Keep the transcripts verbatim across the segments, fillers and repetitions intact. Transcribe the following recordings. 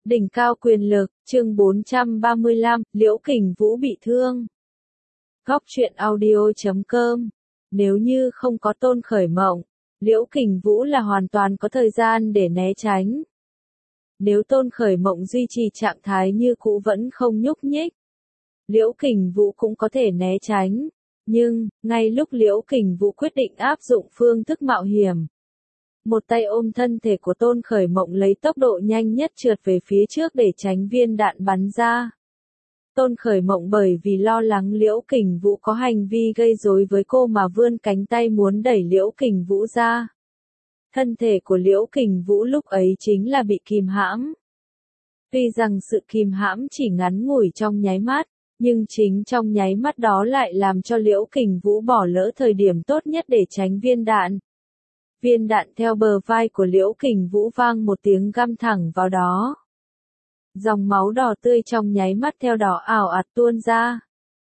Đỉnh cao quyền lực, chương bốn trăm ba mươi lăm, Liễu Kình Vũ bị thương. Góc truyện audio chấm com. Nếu như không có Tôn Khởi Mộng, Liễu Kình Vũ là hoàn toàn có thời gian để né tránh. Nếu Tôn Khởi Mộng duy trì trạng thái như cũ vẫn không nhúc nhích, Liễu Kình Vũ cũng có thể né tránh. Nhưng, ngay lúc Liễu Kình Vũ quyết định áp dụng phương thức mạo hiểm, một tay ôm thân thể của Tôn Khởi Mộng lấy tốc độ nhanh nhất trượt về phía trước để tránh viên đạn bắn ra. Tôn Khởi Mộng bởi vì lo lắng Liễu Kình Vũ có hành vi gây rối với cô mà vươn cánh tay muốn đẩy Liễu Kình Vũ ra. Thân thể của Liễu Kình Vũ lúc ấy chính là bị kìm hãm. Tuy rằng sự kìm hãm chỉ ngắn ngủi trong nháy mắt, nhưng chính trong nháy mắt đó lại làm cho Liễu Kình Vũ bỏ lỡ thời điểm tốt nhất để tránh viên đạn. Viên đạn theo bờ vai của Liễu Kình Vũ vang một tiếng găm thẳng vào đó. Dòng máu đỏ tươi trong nháy mắt theo đó ào ạt tuôn ra.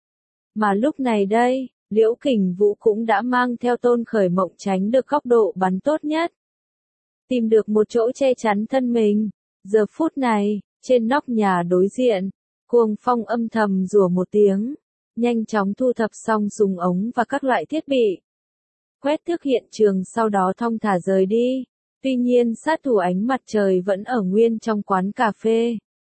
Mà lúc này đây, Liễu Kình Vũ cũng đã mang theo Tôn Khởi Mộng tránh được góc độ bắn tốt nhất. Tìm được một chỗ che chắn thân mình. Giờ phút này, trên nóc nhà đối diện, Cuồng Phong âm thầm rủa một tiếng, nhanh chóng thu thập xong súng ống và các loại thiết bị. Quét thước hiện trường sau đó thong thả rời đi. Tuy nhiên sát thủ ánh mặt trời vẫn ở nguyên trong quán cà phê.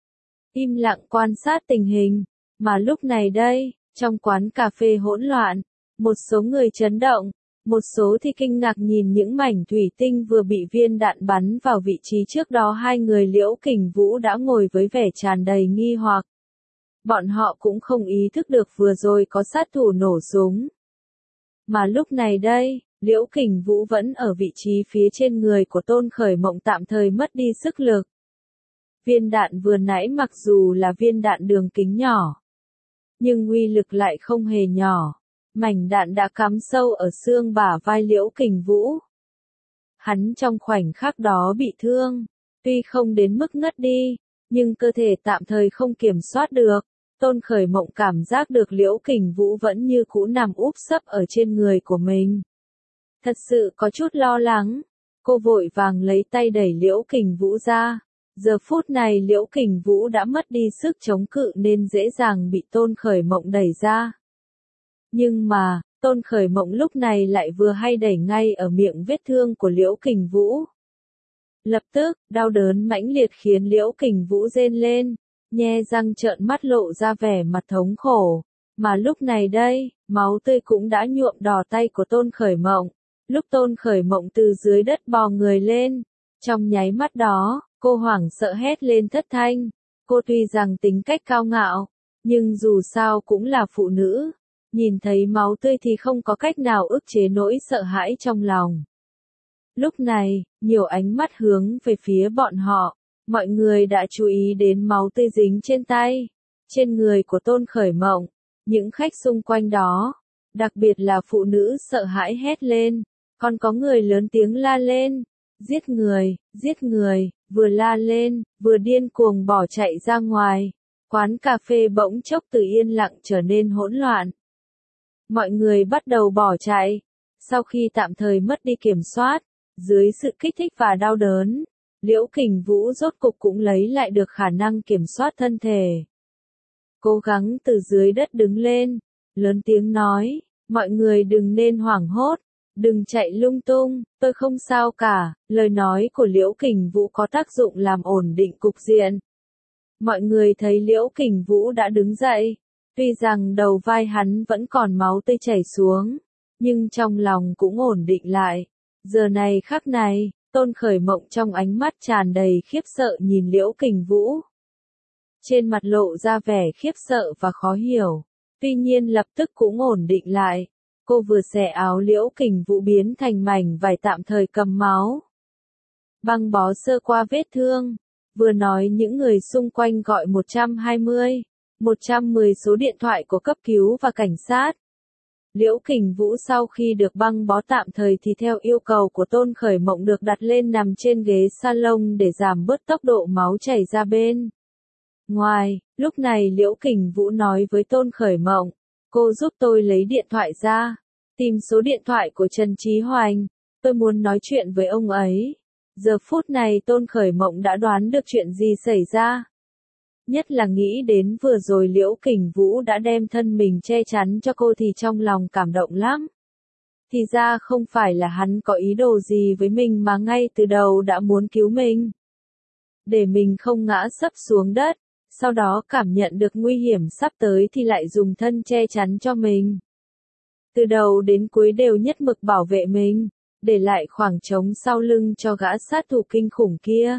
Im lặng quan sát tình hình. Mà lúc này đây, trong quán cà phê hỗn loạn, một số người chấn động, một số thì kinh ngạc nhìn những mảnh thủy tinh vừa bị viên đạn bắn vào vị trí trước đó hai người Liễu Kình Vũ đã ngồi với vẻ tràn đầy nghi hoặc. Bọn họ cũng không ý thức được vừa rồi có sát thủ nổ súng. Mà lúc này đây, Liễu Kình Vũ vẫn ở vị trí phía trên người của Tôn Khởi Mộng tạm thời mất đi sức lực. Viên đạn vừa nãy mặc dù là viên đạn đường kính nhỏ, nhưng uy lực lại không hề nhỏ. Mảnh đạn đã cắm sâu ở xương bả vai Liễu Kình Vũ. Hắn trong khoảnh khắc đó bị thương, tuy không đến mức ngất đi, nhưng cơ thể tạm thời không kiểm soát được. Tôn Khởi Mộng cảm giác được Liễu Kình Vũ vẫn như cũ nằm úp sấp ở trên người của mình. Thật sự có chút lo lắng, cô vội vàng lấy tay đẩy Liễu Kình Vũ ra. Giờ phút này Liễu Kình Vũ đã mất đi sức chống cự nên dễ dàng bị Tôn Khởi Mộng đẩy ra. Nhưng mà, Tôn Khởi Mộng lúc này lại vừa hay đẩy ngay ở miệng vết thương của Liễu Kình Vũ. Lập tức, đau đớn mãnh liệt khiến Liễu Kình Vũ rên lên, nhe răng trợn mắt lộ ra vẻ mặt thống khổ. Mà lúc này đây, máu tươi cũng đã nhuộm đỏ tay của Tôn Khởi Mộng. Lúc Tôn Khởi Mộng từ dưới đất bò người lên, trong nháy mắt đó, cô hoảng sợ hét lên thất thanh. Cô tuy rằng tính cách cao ngạo, nhưng dù sao cũng là phụ nữ. Nhìn thấy máu tươi thì không có cách nào ức chế nỗi sợ hãi trong lòng. Lúc này, nhiều ánh mắt hướng về phía bọn họ. Mọi người đã chú ý đến máu tươi dính trên tay, trên người của Tôn Khởi Mộng. Những khách xung quanh đó, đặc biệt là phụ nữ sợ hãi hét lên. Còn có người lớn tiếng la lên. Giết người, giết người, vừa la lên, vừa điên cuồng bỏ chạy ra ngoài. Quán cà phê bỗng chốc từ yên lặng trở nên hỗn loạn. Mọi người bắt đầu bỏ chạy. Sau khi tạm thời mất đi kiểm soát, dưới sự kích thích và đau đớn, Liễu Kình Vũ rốt cục cũng lấy lại được khả năng kiểm soát thân thể. Cố gắng từ dưới đất đứng lên, lớn tiếng nói, mọi người đừng nên hoảng hốt, đừng chạy lung tung, tôi không sao cả. Lời nói của Liễu Kình Vũ có tác dụng làm ổn định cục diện. Mọi người thấy Liễu Kình Vũ đã đứng dậy. Tuy rằng đầu vai hắn vẫn còn máu tươi chảy xuống, nhưng trong lòng cũng ổn định lại. Giờ này khắc này, Tôn Khởi Mộng trong ánh mắt tràn đầy khiếp sợ nhìn Liễu Kình Vũ. Trên mặt lộ ra vẻ khiếp sợ và khó hiểu, tuy nhiên lập tức cũng ổn định lại. Cô vừa xẻ áo Liễu Kình Vũ biến thành mảnh vải tạm thời cầm máu. Băng bó sơ qua vết thương, vừa nói những người xung quanh gọi một trăm hai mươi. một trăm mười số điện thoại của cấp cứu và cảnh sát. Liễu Kình Vũ sau khi được băng bó tạm thời thì theo yêu cầu của Tôn Khởi Mộng được đặt lên nằm trên ghế salon để giảm bớt tốc độ máu chảy ra bên ngoài. Lúc này Liễu Kình Vũ nói với Tôn Khởi Mộng, cô giúp tôi lấy điện thoại ra, tìm số điện thoại của Trần Chí Hoành, tôi muốn nói chuyện với ông ấy. Giờ phút này Tôn Khởi Mộng đã đoán được chuyện gì xảy ra. Nhất là nghĩ đến vừa rồi Liễu Kình Vũ đã đem thân mình che chắn cho cô thì trong lòng cảm động lắm. Thì ra không phải là hắn có ý đồ gì với mình mà ngay từ đầu đã muốn cứu mình. Để mình không ngã sấp xuống đất, sau đó cảm nhận được nguy hiểm sắp tới thì lại dùng thân che chắn cho mình. Từ đầu đến cuối đều nhất mực bảo vệ mình, để lại khoảng trống sau lưng cho gã sát thủ kinh khủng kia.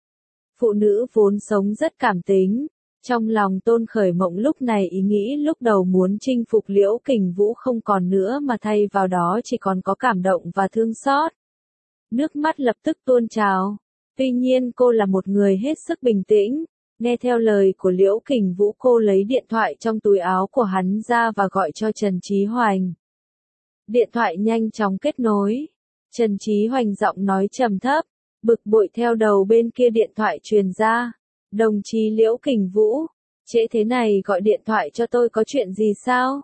Phụ nữ vốn sống rất cảm tính, trong lòng Tôn Khởi Mộng lúc này ý nghĩ lúc đầu muốn chinh phục Liễu Kình Vũ không còn nữa mà thay vào đó chỉ còn có cảm động và thương xót. Nước mắt lập tức tuôn trào. Tuy nhiên cô là một người hết sức bình tĩnh, nghe theo lời của Liễu Kình Vũ cô lấy điện thoại trong túi áo của hắn ra và gọi cho Trần Chí Hoành. Điện thoại nhanh chóng kết nối. Trần Chí Hoành giọng nói trầm thấp, bực bội theo đầu bên kia điện thoại truyền ra. Đồng chí Liễu Kình Vũ, trễ thế này gọi điện thoại cho tôi có chuyện gì sao?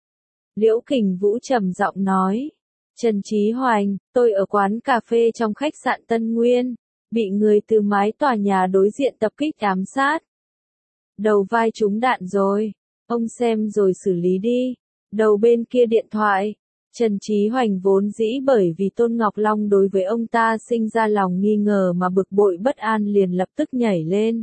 Liễu Kình Vũ trầm giọng nói. Trần Chí Hoành, tôi ở quán cà phê trong khách sạn Tân Nguyên, bị người từ mái tòa nhà đối diện tập kích ám sát. Đầu vai trúng đạn rồi, ông xem rồi xử lý đi. Đầu bên kia điện thoại, Trần Chí Hoành vốn dĩ bởi vì Tôn Ngọc Long đối với ông ta sinh ra lòng nghi ngờ mà bực bội bất an liền lập tức nhảy lên.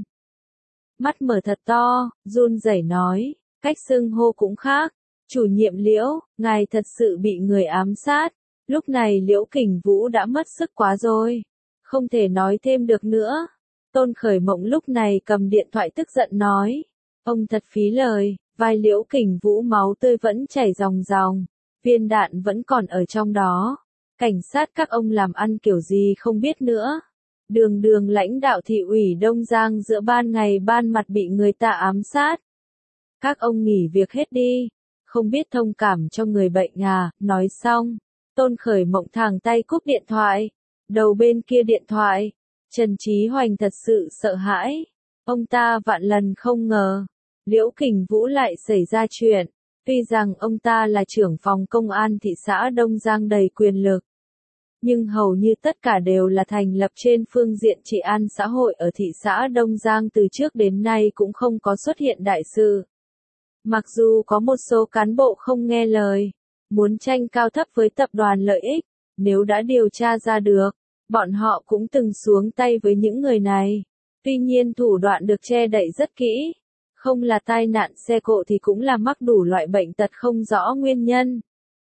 Mắt mở thật to, run rẩy nói, cách xưng hô cũng khác. Chủ nhiệm Liễu, ngài thật sự bị người ám sát. Lúc này Liễu Kình Vũ đã mất sức quá rồi. Không thể nói thêm được nữa. Tôn Khởi Mộng lúc này cầm điện thoại tức giận nói. Ông thật phí lời, vai Liễu Kình Vũ máu tươi vẫn chảy ròng ròng. Viên đạn vẫn còn ở trong đó. Cảnh sát các ông làm ăn kiểu gì không biết nữa. Đường đường lãnh đạo thị ủy Đông Giang giữa ban ngày ban mặt bị người ta ám sát. Các ông nghỉ việc hết đi. Không biết thông cảm cho người bệnh à, nói xong. Tôn Khởi Mộng thẳng tay cúp điện thoại. Đầu bên kia điện thoại. Trần Chí Hoành thật sự sợ hãi. Ông ta vạn lần không ngờ. Liễu Kình Vũ lại xảy ra chuyện. Tuy rằng ông ta là trưởng phòng công an thị xã Đông Giang đầy quyền lực. Nhưng hầu như tất cả đều là thành lập trên phương diện trị an xã hội ở thị xã Đông Giang từ trước đến nay cũng không có xuất hiện đại sự. Mặc dù có một số cán bộ không nghe lời, muốn tranh cao thấp với tập đoàn lợi ích, nếu đã điều tra ra được, bọn họ cũng từng xuống tay với những người này. Tuy nhiên thủ đoạn được che đậy rất kỹ, không là tai nạn xe cộ thì cũng là mắc đủ loại bệnh tật không rõ nguyên nhân.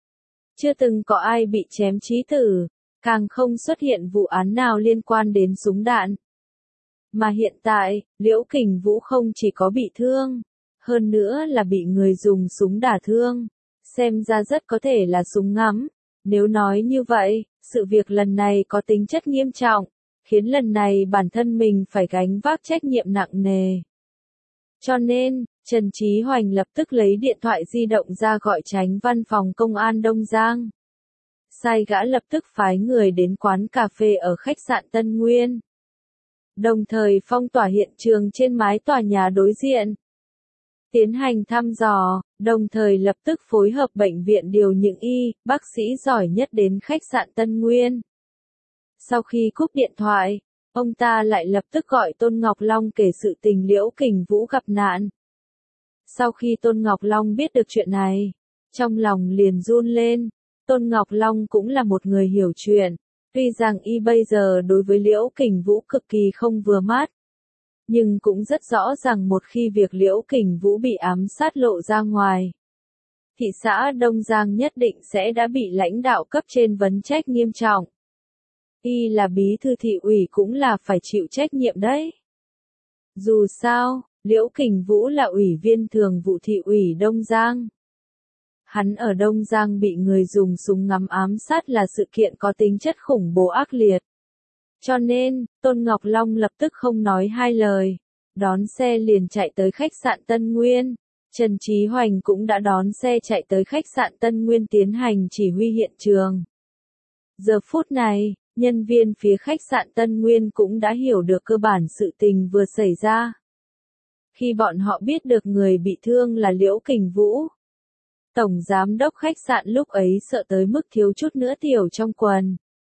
Chưa từng có ai bị chém chí tử, càng không xuất hiện vụ án nào liên quan đến súng đạn. Mà hiện tại, Liễu Kình Vũ không chỉ có bị thương, hơn nữa là bị người dùng súng đả thương. Xem ra rất có thể là súng ngắm. Nếu nói như vậy, sự việc lần này có tính chất nghiêm trọng, khiến lần này bản thân mình phải gánh vác trách nhiệm nặng nề. Cho nên, Trần Chí Hoành lập tức lấy điện thoại di động ra gọi chánh văn phòng công an Đông Giang. Sai gã lập tức phái người đến quán cà phê ở khách sạn Tân Nguyên. Đồng thời phong tỏa hiện trường trên mái tòa nhà đối diện. Tiến hành thăm dò, đồng thời lập tức phối hợp bệnh viện điều những y, bác sĩ giỏi nhất đến khách sạn Tân Nguyên. Sau khi cúp điện thoại, ông ta lại lập tức gọi Tôn Ngọc Long kể sự tình Liễu Kình Vũ gặp nạn. Sau khi Tôn Ngọc Long biết được chuyện này, trong lòng liền run lên. Tôn Ngọc Long cũng là một người hiểu chuyện, tuy rằng y bây giờ đối với Liễu Kình Vũ cực kỳ không vừa mắt. Nhưng cũng rất rõ ràng một khi việc Liễu Kình Vũ bị ám sát lộ ra ngoài, thị xã Đông Giang nhất định sẽ đã bị lãnh đạo cấp trên vấn trách nghiêm trọng. Y là bí thư thị ủy cũng là phải chịu trách nhiệm đấy. Dù sao, Liễu Kình Vũ là ủy viên thường vụ thị ủy Đông Giang. Hắn ở Đông Giang bị người dùng súng ngắm ám sát là sự kiện có tính chất khủng bố ác liệt. Cho nên, Tôn Ngọc Long lập tức không nói hai lời, đón xe liền chạy tới khách sạn Tân Nguyên. Trần Chí Hoành cũng đã đón xe chạy tới khách sạn Tân Nguyên tiến hành chỉ huy hiện trường. Giờ phút này, nhân viên phía khách sạn Tân Nguyên cũng đã hiểu được cơ bản sự tình vừa xảy ra. Khi bọn họ biết được người bị thương là Liễu Kình Vũ, tổng giám đốc khách sạn lúc ấy sợ tới mức thiếu chút nữa tiểu trong quần.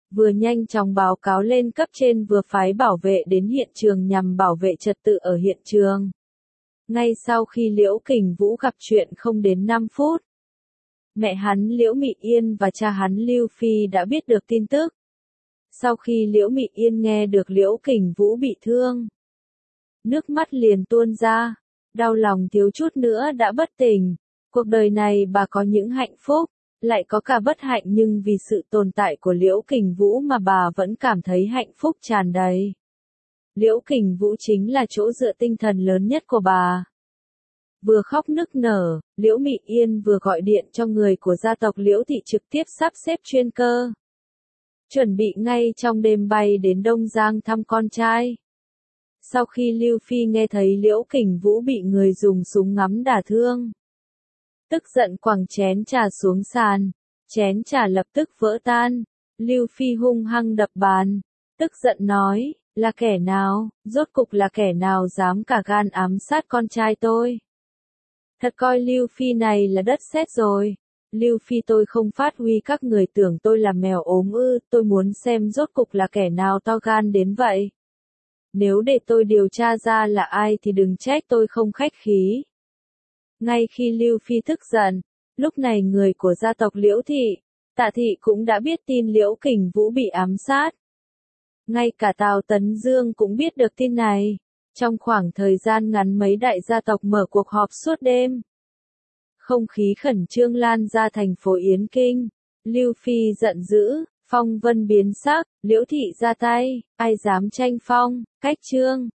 vừa nhanh chóng báo cáo lên cấp trên vừa phái bảo vệ đến hiện trường nhằm bảo vệ trật tự ở hiện trường. Ngay sau khi Liễu Kình Vũ gặp chuyện không đến năm phút, mẹ hắn Liễu Mị Yên và cha hắn Lưu Phi đã biết được tin tức. Sau khi Liễu Mị Yên nghe được Liễu Kình Vũ bị thương, nước mắt liền tuôn ra, đau lòng thiếu chút nữa đã bất tỉnh. Cuộc đời này bà có những hạnh phúc, lại có cả bất hạnh, nhưng vì sự tồn tại của Liễu Kình Vũ mà bà vẫn cảm thấy hạnh phúc tràn đầy. Liễu Kình Vũ chính là chỗ dựa tinh thần lớn nhất của bà. Vừa khóc nức nở, Liễu Mị Yên vừa gọi điện cho người của gia tộc Liễu Thị trực tiếp sắp xếp chuyên cơ, chuẩn bị ngay trong đêm bay đến Đông Giang thăm con trai. Sau khi Lưu Phi nghe thấy Liễu Kình Vũ bị người dùng súng ngắm đả thương, tức giận quẳng chén trà xuống sàn, chén trà lập tức vỡ tan. Lưu Phi hung hăng đập bàn, tức giận nói, là kẻ nào, rốt cục là kẻ nào dám cả gan ám sát con trai tôi. Thật coi Lưu Phi này là đất sét rồi. Lưu Phi tôi không phát huy, các người tưởng tôi là mèo ốm ư, tôi muốn xem rốt cục là kẻ nào to gan đến vậy. Nếu để tôi điều tra ra là ai thì đừng trách tôi không khách khí. Ngay khi Lưu Phi tức giận, lúc này người của gia tộc Liễu Thị, Tạ Thị cũng đã biết tin Liễu Kình Vũ bị ám sát. Ngay cả Tào Tấn Dương cũng biết được tin này. Trong khoảng thời gian ngắn mấy đại gia tộc mở cuộc họp suốt đêm. Không khí khẩn trương lan ra thành phố Yến Kinh. Lưu Phi giận dữ, phong vân biến sắc, Liễu Thị ra tay, ai dám tranh phong, cách trương.